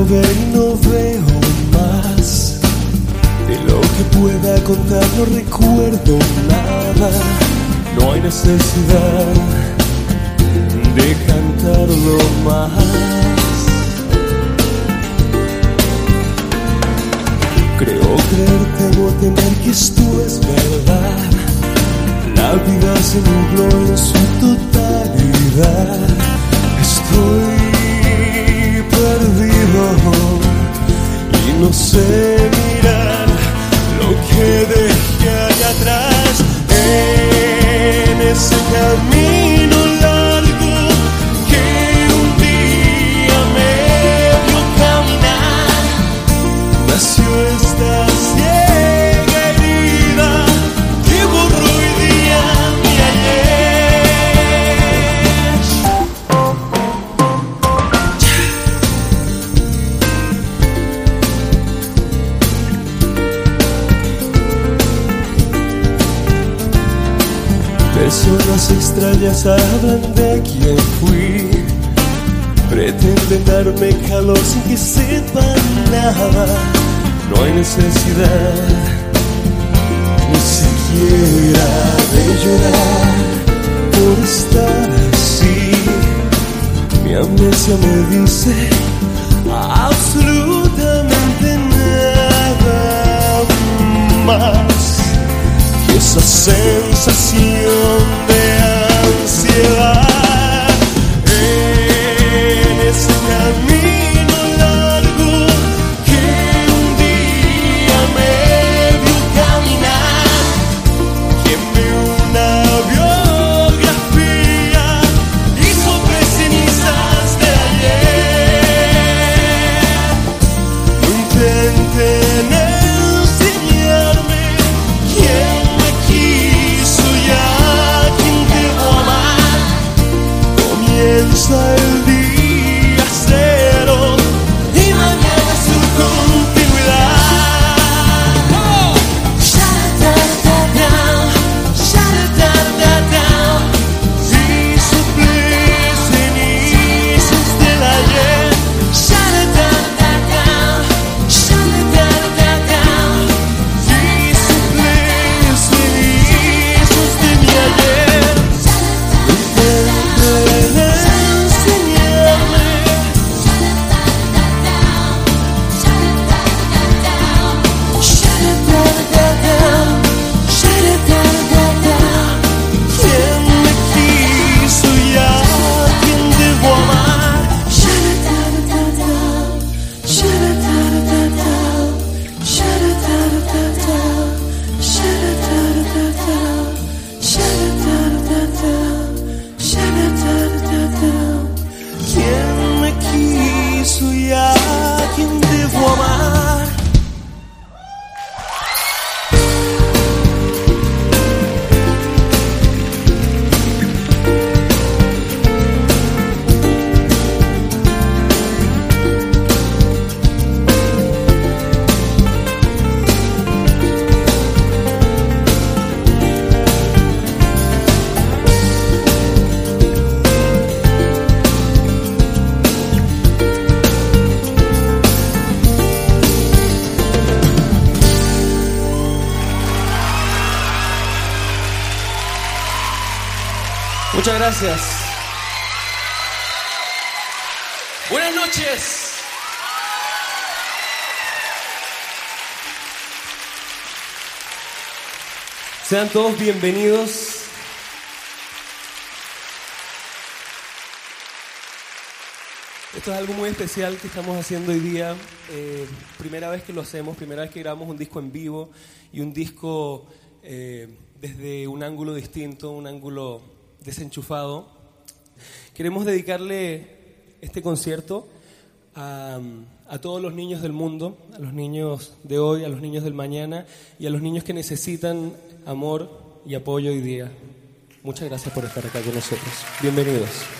ver y no veo más. De lo que pueda contar no recuerdo nada. No hay necesidad de cantarlo más. Creo creer, temo temer que esto es verdad. La vida se nubló en su totalidad. Estoy perdido y no sé mirar lo que dejé allá atrás. En ese camino largo que un día me vio caminar, nació esta ciega herida que borró hoy día mi Personas extrañas hablan de quién fui. Pretenden darme calor sin que sepan nada. No hay necesidad ni siquiera de llorar por estar así. Mi amnesia me dice absolutamente nada más. Esa sensación de ansiedad en ese camino largo que un día me vio caminar. Quemé una biografía y sobre cenizas de ayer. No intenten enseñarme quién comienza el día cero y mañana su continuidad. Y suple cenizas del ayer. Y suple cenizas de mi ayer. ¿Quién me quiso y a quién debo amar? Muchas gracias. Buenas noches. Sean todos bienvenidos. Esto es algo muy especial que estamos haciendo hoy día. Primera vez que lo hacemos, primera vez que grabamos un disco en vivo y un disco desde un ángulo distinto, un ángulo desenchufado. Queremos dedicarle este concierto a todos los niños del mundo, a los niños de hoy, a los niños del mañana y a los niños que necesitan amor y apoyo hoy día. Muchas gracias por estar acá con nosotros. Bienvenidos.